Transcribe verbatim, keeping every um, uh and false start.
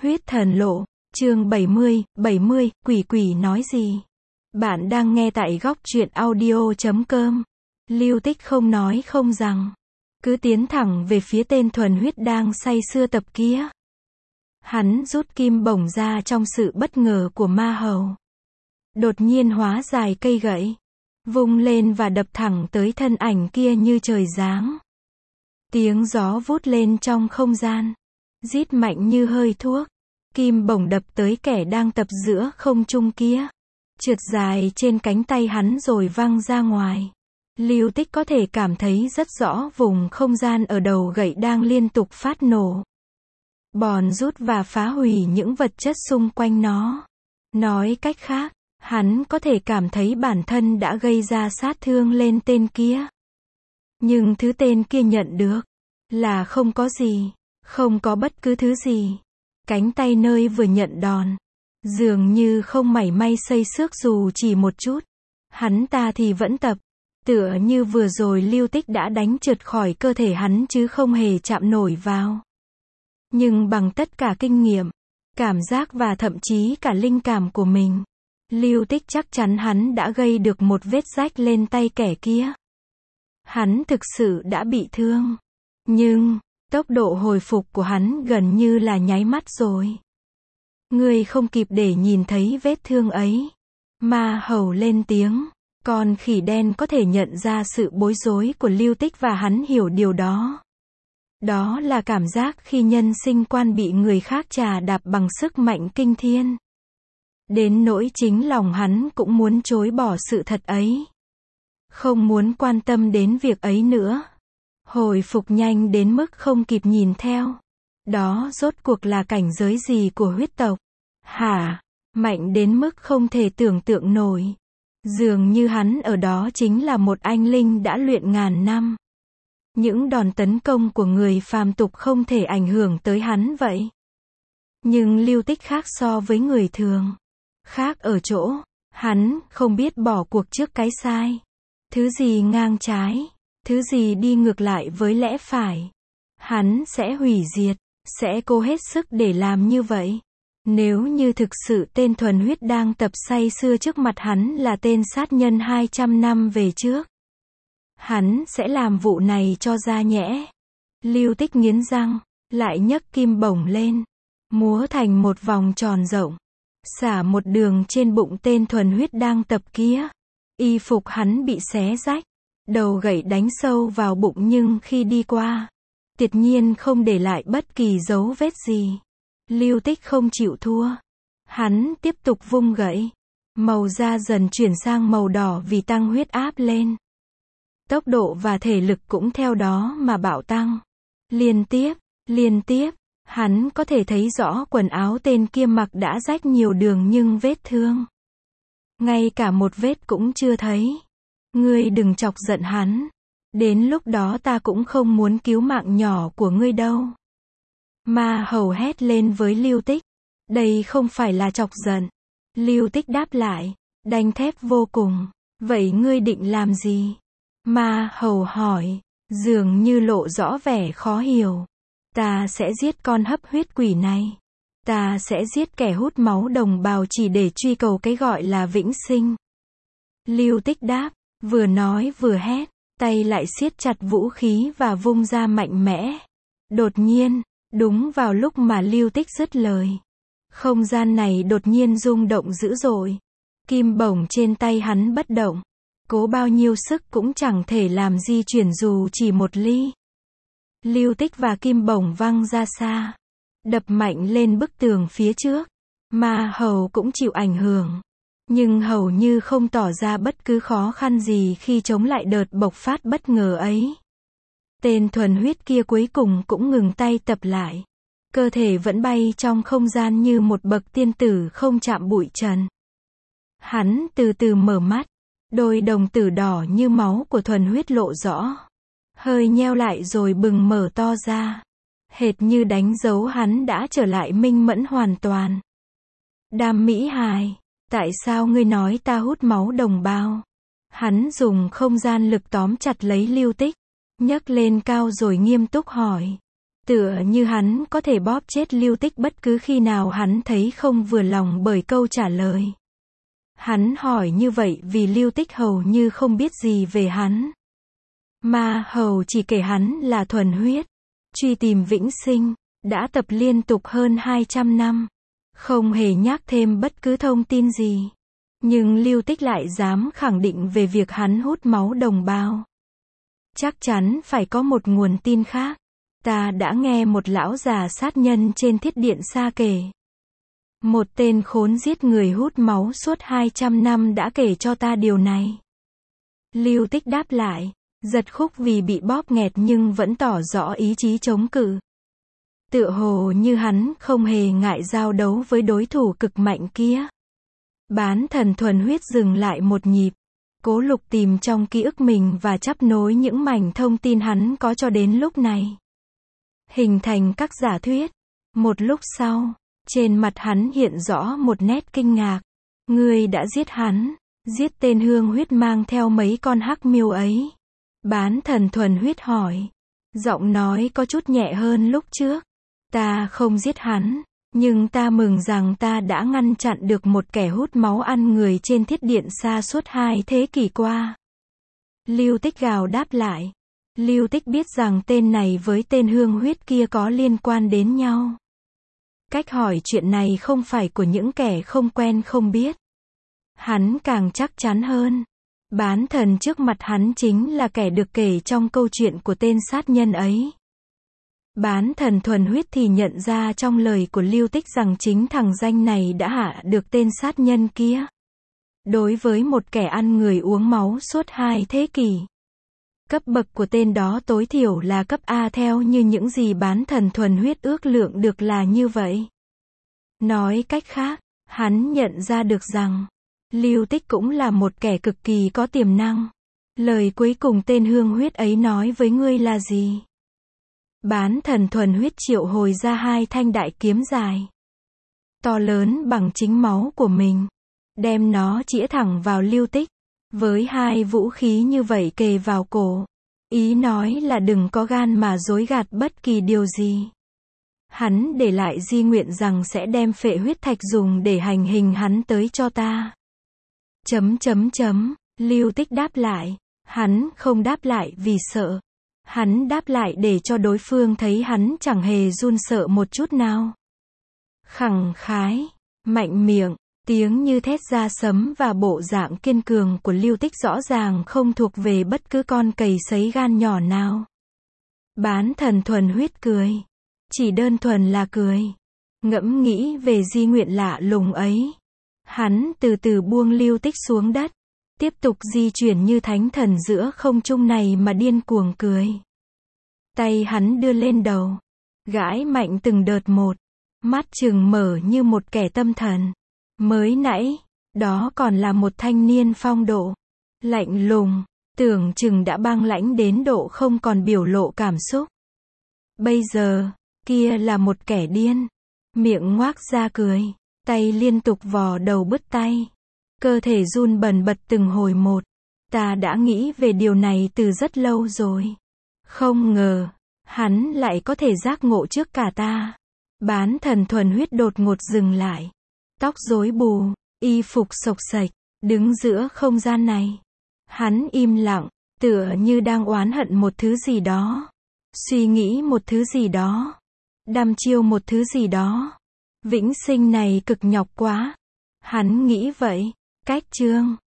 Huyết thần lộ, chương bảy mươi, bảy mươi, quỷ quỷ nói gì? Bạn đang nghe tại góc truyện audio chấm com. Lưu Tích không nói không rằng, cứ tiến thẳng về phía tên thuần huyết đang say sưa tập kia. Hắn rút kim bổng ra trong sự bất ngờ của ma hầu. Đột nhiên hóa dài cây gậy, vung lên và đập thẳng tới thân ảnh kia như trời giáng. Tiếng gió vút lên trong không gian, rít mạnh như hơi thuốc. Kim bổng đập tới kẻ đang tập giữa không trung kia, trượt dài trên cánh tay hắn rồi văng ra ngoài. Lưu Tích có thể cảm thấy rất rõ vùng không gian ở đầu gậy đang liên tục phát nổ, bòn rút và phá hủy những vật chất xung quanh nó. Nói cách khác, hắn có thể cảm thấy bản thân đã gây ra sát thương lên tên kia. Nhưng thứ tên kia nhận được là không có gì, không có bất cứ thứ gì. Cánh tay nơi vừa nhận đòn, dường như không mảy may xây xước dù chỉ một chút. Hắn ta thì vẫn tập, tựa như vừa rồi Lưu Tích đã đánh trượt khỏi cơ thể hắn chứ không hề chạm nổi vào. Nhưng bằng tất cả kinh nghiệm, cảm giác và thậm chí cả linh cảm của mình, Lưu Tích chắc chắn hắn đã gây được một vết rách lên tay kẻ kia. Hắn thực sự đã bị thương. Nhưng tốc độ hồi phục của hắn gần như là nháy mắt rồi. Ngươi không kịp để nhìn thấy vết thương ấy. Ma hầu lên tiếng. Con khỉ đen có thể nhận ra sự bối rối của Lưu Tích và hắn hiểu điều đó. Đó là cảm giác khi nhân sinh quan bị người khác trà đạp bằng sức mạnh kinh thiên. Đến nỗi chính lòng hắn cũng muốn chối bỏ sự thật ấy. Không muốn quan tâm đến việc ấy nữa. Hồi phục nhanh đến mức không kịp nhìn theo. Đó rốt cuộc là cảnh giới gì của huyết tộc? Hả? Mạnh đến mức không thể tưởng tượng nổi. Dường như hắn ở đó chính là một anh linh đã luyện ngàn năm. Những đòn tấn công của người phàm tục không thể ảnh hưởng tới hắn vậy. Nhưng Lưu Tích khác so với người thường. Khác ở chỗ, hắn không biết bỏ cuộc trước cái sai. Thứ gì ngang trái, thứ gì đi ngược lại với lẽ phải, hắn sẽ hủy diệt, sẽ cố hết sức để làm như vậy. Nếu như thực sự tên thuần huyết đang tập say sưa trước mặt hắn là tên sát nhân hai trăm năm về trước, hắn sẽ làm vụ này cho ra nhẽ. Lưu Tích nghiến răng, lại nhấc kim bổng lên, múa thành một vòng tròn rộng, xả một đường trên bụng tên thuần huyết đang tập kia. Y phục hắn bị xé rách, đầu gậy đánh sâu vào bụng nhưng khi đi qua, tuyệt nhiên không để lại bất kỳ dấu vết gì. Lưu Tích không chịu thua. Hắn tiếp tục vung gậy. Màu da dần chuyển sang màu đỏ vì tăng huyết áp lên. Tốc độ và thể lực cũng theo đó mà bạo tăng. Liên tiếp, liên tiếp, hắn có thể thấy rõ quần áo tên kia mặc đã rách nhiều đường nhưng vết thương, ngay cả một vết cũng chưa thấy. Ngươi đừng chọc giận hắn. Đến lúc đó ta cũng không muốn cứu mạng nhỏ của ngươi đâu. Ma hầu hét lên với Lưu Tích. Đây không phải là chọc giận. Lưu Tích đáp lại, đanh thép vô cùng. Vậy ngươi định làm gì? Ma hầu hỏi, dường như lộ rõ vẻ khó hiểu. Ta sẽ giết con hấp huyết quỷ này. Ta sẽ giết kẻ hút máu đồng bào chỉ để truy cầu cái gọi là vĩnh sinh. Lưu Tích đáp, vừa nói vừa hét, tay lại siết chặt vũ khí và vung ra mạnh mẽ. Đột nhiên, đúng vào lúc mà Lưu Tích dứt lời, không gian này đột nhiên rung động dữ dội. Kim bổng trên tay hắn bất động, cố bao nhiêu sức cũng chẳng thể làm di chuyển dù chỉ một ly. Lưu Tích và kim bổng văng ra xa, đập mạnh lên bức tường phía trước. Ma hầu cũng chịu ảnh hưởng, nhưng hầu như không tỏ ra bất cứ khó khăn gì khi chống lại đợt bộc phát bất ngờ ấy. Tên thuần huyết kia cuối cùng cũng ngừng tay tập lại. Cơ thể vẫn bay trong không gian như một bậc tiên tử không chạm bụi trần. Hắn từ từ mở mắt, đôi đồng tử đỏ như máu của thuần huyết lộ rõ. Hơi nheo lại rồi bừng mở to ra. Hệt như đánh dấu hắn đã trở lại minh mẫn hoàn toàn. Đàm Mỹ Hài, tại sao ngươi nói ta hút máu đồng bào? Hắn dùng không gian lực tóm chặt lấy Lưu Tích, nhấc lên cao rồi nghiêm túc hỏi. Tựa như hắn có thể bóp chết Lưu Tích bất cứ khi nào hắn thấy không vừa lòng bởi câu trả lời. Hắn hỏi như vậy vì Lưu Tích hầu như không biết gì về hắn. Ma Hầu chỉ kể hắn là thuần huyết, truy tìm vĩnh sinh, đã tập liên tục hơn hai trăm năm. Không hề nhắc thêm bất cứ thông tin gì. Nhưng Lưu Tích lại dám khẳng định về việc hắn hút máu đồng bào. Chắc chắn phải có một nguồn tin khác. Ta đã nghe một lão già sát nhân trên thiết điện xa kể. Một tên khốn giết người hút máu suốt hai trăm năm đã kể cho ta điều này. Lưu Tích đáp lại, giật khúc vì bị bóp nghẹt nhưng vẫn tỏ rõ ý chí chống cự. Tựa hồ như hắn không hề ngại giao đấu với đối thủ cực mạnh kia. Bán thần thuần huyết dừng lại một nhịp, cố lục tìm trong ký ức mình và chắp nối những mảnh thông tin hắn có cho đến lúc này. Hình thành các giả thuyết. Một lúc sau, trên mặt hắn hiện rõ một nét kinh ngạc. Ngươi đã giết hắn, giết tên hương huyết mang theo mấy con hắc miêu ấy. Bán thần thuần huyết hỏi. Giọng nói có chút nhẹ hơn lúc trước. Ta không giết hắn, nhưng ta mừng rằng ta đã ngăn chặn được một kẻ hút máu ăn người trên thiết điện xa suốt hai thế kỷ qua. Lưu Tích gào đáp lại. Lưu Tích biết rằng tên này với tên hương huyết kia có liên quan đến nhau. Cách hỏi chuyện này không phải của những kẻ không quen không biết. Hắn càng chắc chắn hơn. Bán thần trước mặt hắn chính là kẻ được kể trong câu chuyện của tên sát nhân ấy. Bán thần thuần huyết thì nhận ra trong lời của Lưu Tích rằng chính thằng danh này đã hạ được tên sát nhân kia. Đối với một kẻ ăn người uống máu suốt hai thế kỷ. Cấp bậc của tên đó tối thiểu là cấp A theo như những gì bán thần thuần huyết ước lượng được là như vậy. Nói cách khác, hắn nhận ra được rằng, Lưu Tích cũng là một kẻ cực kỳ có tiềm năng. Lời cuối cùng tên hương huyết ấy nói với ngươi là gì? Bán thần thuần huyết triệu hồi ra hai thanh đại kiếm dài. To lớn bằng chính máu của mình. Đem nó chĩa thẳng vào Lưu Tích. Với hai vũ khí như vậy kề vào cổ. Ý nói là đừng có gan mà dối gạt bất kỳ điều gì. Hắn để lại di nguyện rằng sẽ đem phệ huyết thạch dùng để hành hình hắn tới cho ta. Chấm chấm chấm, Lưu Tích đáp lại. Hắn không đáp lại vì sợ. Hắn đáp lại để cho đối phương thấy hắn chẳng hề run sợ một chút nào. Khẳng khái, mạnh miệng, tiếng như thét ra sấm và bộ dạng kiên cường của Lưu Tích rõ ràng không thuộc về bất cứ con cầy sấy gan nhỏ nào. Bán thần thuần huyết cười. Chỉ đơn thuần là cười. Ngẫm nghĩ về di nguyện lạ lùng ấy. Hắn từ từ buông Lưu Tích xuống đất. Tiếp tục di chuyển như thánh thần giữa không trung này mà điên cuồng cười. Tay hắn đưa lên đầu. Gãi mạnh từng đợt một. Mắt trừng mở như một kẻ tâm thần. Mới nãy, đó còn là một thanh niên phong độ. Lạnh lùng, tưởng chừng đã băng lãnh đến độ không còn biểu lộ cảm xúc. Bây giờ, kia là một kẻ điên. Miệng ngoác ra cười. Tay liên tục vò đầu bứt tay. Cơ thể run bần bật từng hồi một. Ta đã nghĩ về điều này từ rất lâu rồi. Không ngờ, hắn lại có thể giác ngộ trước cả ta. Bán thần thuần huyết đột ngột dừng lại. Tóc rối bù, y phục xộc xệch, đứng giữa không gian này. Hắn im lặng, tựa như đang oán hận một thứ gì đó. Suy nghĩ một thứ gì đó. Đăm chiêu một thứ gì đó. Vĩnh sinh này cực nhọc quá. Hắn nghĩ vậy. Cách chương